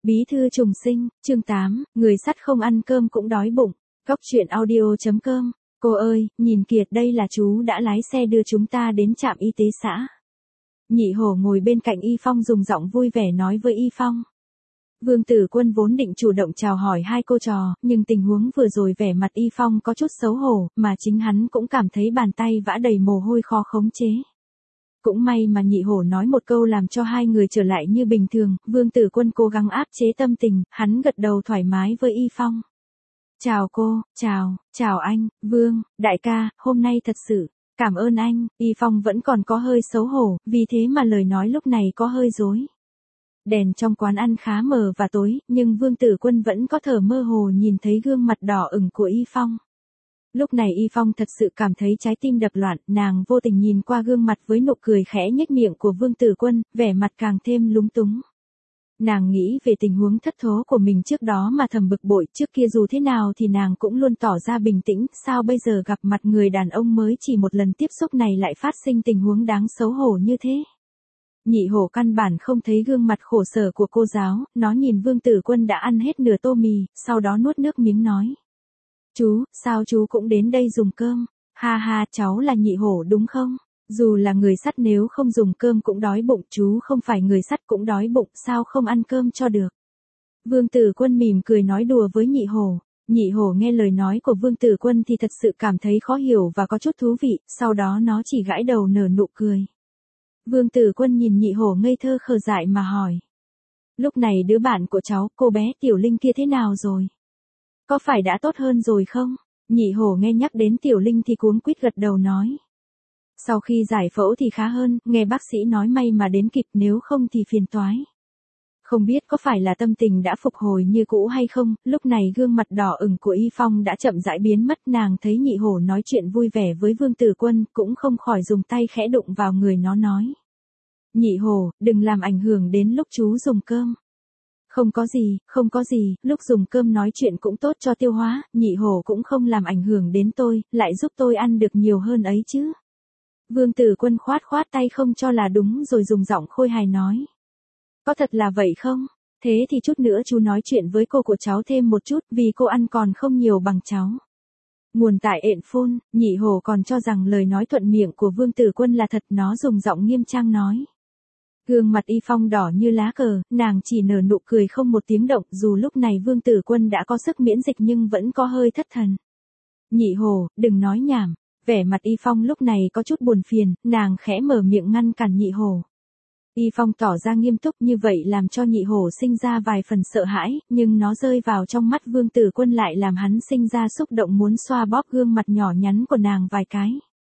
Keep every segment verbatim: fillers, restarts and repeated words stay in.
Bí thư trùng sinh, chương tám, người sắt không ăn cơm cũng đói bụng. Góc truyện audio chấm com. Cô ơi, nhìn kìa, đây là chú đã lái xe đưa chúng ta đến trạm y tế xã. Nhị hổ ngồi bên cạnh Y Phong dùng giọng vui vẻ nói với Y Phong. Vương Tử Quân vốn định chủ động chào hỏi hai cô trò, nhưng tình huống vừa rồi vẻ mặt Y Phong có chút xấu hổ, mà chính hắn cũng cảm thấy bàn tay vã đầy mồ hôi khó khống chế. Cũng may mà nhị hổ nói một câu làm cho hai người trở lại như bình thường, Vương Tử Quân cố gắng áp chế tâm tình, hắn gật đầu thoải mái với Y Phong. Chào cô, chào, chào anh, Vương, đại ca, hôm nay thật sự, cảm ơn anh. Y Phong vẫn còn có hơi xấu hổ, vì thế mà lời nói lúc này có hơi rối. Đèn trong quán ăn khá mờ và tối, nhưng Vương Tử Quân vẫn có thở mơ hồ nhìn thấy gương mặt đỏ ửng của Y Phong. Lúc này Y Phong thật sự cảm thấy trái tim đập loạn, nàng vô tình nhìn qua gương mặt với nụ cười khẽ nhếch miệng của Vương Tử Quân, vẻ mặt càng thêm lúng túng. Nàng nghĩ về tình huống thất thố của mình trước đó mà thầm bực bội, trước kia dù thế nào thì nàng cũng luôn tỏ ra bình tĩnh, sao bây giờ gặp mặt người đàn ông mới chỉ một lần tiếp xúc này lại phát sinh tình huống đáng xấu hổ như thế. Nhị hổ căn bản không thấy gương mặt khổ sở của cô giáo, nó nhìn Vương Tử Quân đã ăn hết nửa tô mì, sau đó nuốt nước miếng nói. Chú, sao chú cũng đến đây dùng cơm? Ha ha, cháu là nhị hổ đúng không? Dù là người sắt nếu không dùng cơm cũng đói bụng, chú không phải người sắt cũng đói bụng, sao không ăn cơm cho được? Vương Tử Quân mỉm cười nói đùa với nhị hổ. Nhị hổ nghe lời nói của Vương Tử Quân thì thật sự cảm thấy khó hiểu và có chút thú vị, sau đó nó chỉ gãi đầu nở nụ cười. Vương Tử Quân nhìn nhị hổ ngây thơ khờ dại mà hỏi. Lúc này đứa bạn của cháu, cô bé Tiểu Linh kia thế nào rồi? Có phải đã tốt hơn rồi không? Nhị hổ nghe nhắc đến Tiểu Linh thì cuống quýt gật đầu nói. Sau khi giải phẫu thì khá hơn, nghe bác sĩ nói may mà đến kịp, nếu không thì phiền toái. Không biết có phải là tâm tình đã phục hồi như cũ hay không, lúc này gương mặt đỏ ửng của Y Phong đã chậm rãi biến mất, nàng thấy nhị hổ nói chuyện vui vẻ với Vương Tử Quân, cũng không khỏi dùng tay khẽ đụng vào người nó nói. Nhị hổ, đừng làm ảnh hưởng đến lúc chú dùng cơm. Không có gì, không có gì, lúc dùng cơm nói chuyện cũng tốt cho tiêu hóa, nhị hổ cũng không làm ảnh hưởng đến tôi, lại giúp tôi ăn được nhiều hơn ấy chứ. Vương Tử Quân khoát khoát tay không cho là đúng rồi dùng giọng khôi hài nói. Có thật là vậy không? Thế thì chút nữa chú nói chuyện với cô của cháu thêm một chút, vì cô ăn còn không nhiều bằng cháu. Nguồn tại ện phun, nhị hổ còn cho rằng lời nói thuận miệng của Vương Tử Quân là thật, nó dùng giọng nghiêm trang nói. Gương mặt Y Phong đỏ như lá cờ, nàng chỉ nở nụ cười không một tiếng động, dù lúc này Vương Tử Quân đã có sức miễn dịch nhưng vẫn có hơi thất thần. Nhị hổ, đừng nói nhảm. Vẻ mặt Y Phong lúc này có chút buồn phiền, nàng khẽ mở miệng ngăn cản nhị hổ. Y Phong tỏ ra nghiêm túc như vậy làm cho nhị hổ sinh ra vài phần sợ hãi, nhưng nó rơi vào trong mắt Vương Tử Quân lại làm hắn sinh ra xúc động muốn xoa bóp gương mặt nhỏ nhắn của nàng vài cái.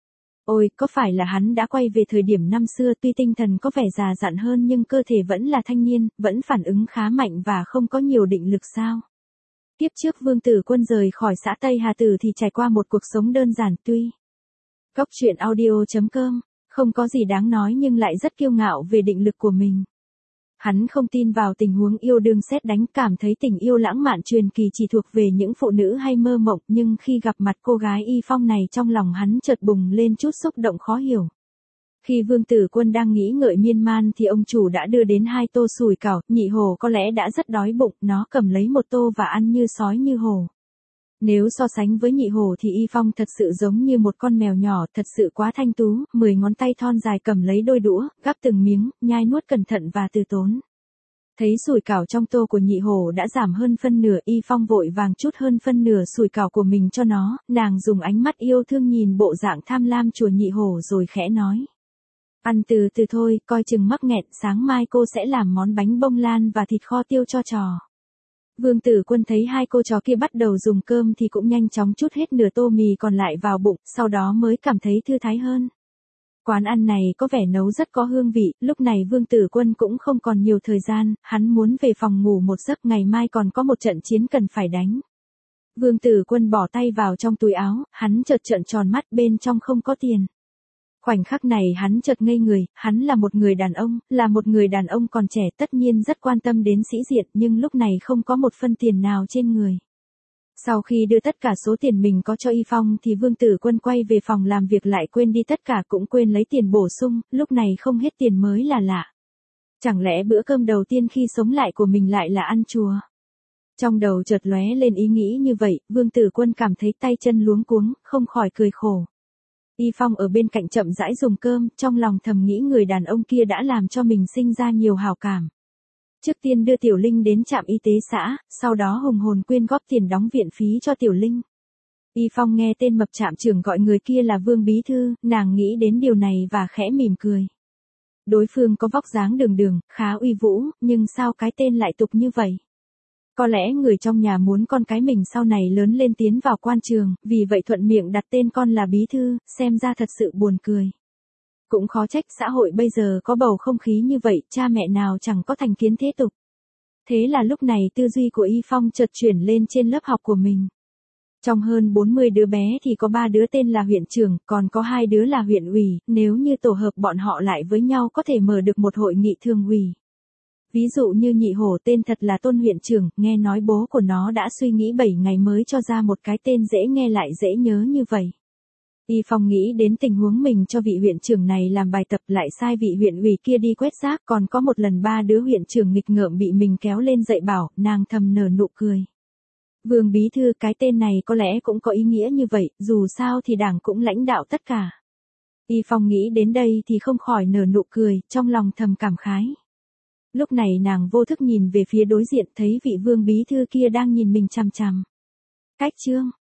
Ôi, có phải là hắn đã quay về thời điểm năm xưa, tuy tinh thần có vẻ già dặn hơn nhưng cơ thể vẫn là thanh niên, vẫn phản ứng khá mạnh và không có nhiều định lực sao? Tiếp trước Vương Tử Quân rời khỏi xã Tây Hà Tử thì trải qua một cuộc sống đơn giản tuy. Góc truyện audio chấm com, không có gì đáng nói nhưng lại rất kiêu ngạo về định lực của mình. Hắn không tin vào tình huống yêu đương sét đánh, cảm thấy tình yêu lãng mạn truyền kỳ chỉ thuộc về những phụ nữ hay mơ mộng, nhưng khi gặp mặt cô gái Y Phong này trong lòng hắn chợt bùng lên chút xúc động khó hiểu. Khi Vương Tử Quân đang nghĩ ngợi miên man thì ông chủ đã đưa đến hai tô sủi cảo, nhị hổ có lẽ đã rất đói bụng, nó cầm lấy một tô và ăn như sói như hổ. Nếu so sánh với nhị hổ thì Y Phong thật sự giống như một con mèo nhỏ, thật sự quá thanh tú, mười ngón tay thon dài cầm lấy đôi đũa, gắp từng miếng, nhai nuốt cẩn thận và từ tốn. Thấy sủi cảo trong tô của nhị hổ đã giảm hơn phân nửa, Y Phong vội vàng chút hơn phân nửa sủi cảo của mình cho nó, nàng dùng ánh mắt yêu thương nhìn bộ dạng tham lam chùa nhị hổ rồi khẽ nói. Ăn từ từ thôi, coi chừng mắc nghẹn, sáng mai cô sẽ làm món bánh bông lan và thịt kho tiêu cho trò. Vương Tử Quân thấy hai cô trò kia bắt đầu dùng cơm thì cũng nhanh chóng trút hết nửa tô mì còn lại vào bụng, sau đó mới cảm thấy thư thái hơn. Quán ăn này có vẻ nấu rất có hương vị, lúc này Vương Tử Quân cũng không còn nhiều thời gian, hắn muốn về phòng ngủ một giấc, ngày mai còn có một trận chiến cần phải đánh. Vương Tử Quân bỏ tay vào trong túi áo, hắn chợt trợn tròn mắt, bên trong không có tiền. Khoảnh khắc này hắn chợt ngây người, hắn là một người đàn ông, là một người đàn ông còn trẻ, tất nhiên rất quan tâm đến sĩ diện, nhưng lúc này không có một phân tiền nào trên người. Sau khi đưa tất cả số tiền mình có cho Y Phong thì Vương Tử Quân quay về phòng làm việc lại quên đi tất cả, cũng quên lấy tiền bổ sung, lúc này không hết tiền mới là lạ. Chẳng lẽ bữa cơm đầu tiên khi sống lại của mình lại là ăn chùa? Trong đầu chợt lóe lên ý nghĩ như vậy, Vương Tử Quân cảm thấy tay chân luống cuống, không khỏi cười khổ. Y Phong ở bên cạnh chậm rãi dùng cơm, trong lòng thầm nghĩ người đàn ông kia đã làm cho mình sinh ra nhiều hảo cảm. Trước tiên đưa Tiểu Linh đến trạm y tế xã, sau đó hùng hồn quyên góp tiền đóng viện phí cho Tiểu Linh. Y Phong nghe tên mập trạm trưởng gọi người kia là Vương Bí Thư, nàng nghĩ đến điều này và khẽ mỉm cười. Đối phương có vóc dáng đường đường, khá uy vũ, nhưng sao cái tên lại tục như vậy? Có lẽ người trong nhà muốn con cái mình sau này lớn lên tiến vào quan trường, vì vậy thuận miệng đặt tên con là Bí Thư, xem ra thật sự buồn cười. Cũng khó trách xã hội bây giờ có bầu không khí như vậy, cha mẹ nào chẳng có thành kiến thế tục. Thế là lúc này tư duy của Y Phong chợt chuyển lên trên lớp học của mình. Trong hơn bốn mươi đứa bé thì có ba đứa tên là huyện trưởng, còn có hai đứa là huyện ủy, nếu như tổ hợp bọn họ lại với nhau có thể mở được một hội nghị thường ủy. Ví dụ như nhị hổ tên thật là Tôn huyện trưởng, nghe nói bố của nó đã suy nghĩ bảy ngày mới cho ra một cái tên dễ nghe lại dễ nhớ như vậy. Y Phong nghĩ đến tình huống mình cho vị huyện trưởng này làm bài tập lại sai vị huyện ủy kia đi quét rác, còn có một lần ba đứa huyện trưởng nghịch ngợm bị mình kéo lên dạy bảo, nàng thầm nở nụ cười. Vương Bí Thư, cái tên này có lẽ cũng có ý nghĩa như vậy, dù sao thì đảng cũng lãnh đạo tất cả. Y Phong nghĩ đến đây thì không khỏi nở nụ cười, trong lòng thầm cảm khái. Lúc này nàng vô thức nhìn về phía đối diện thấy vị Vương Bí Thư kia đang nhìn mình chằm chằm. Cách chương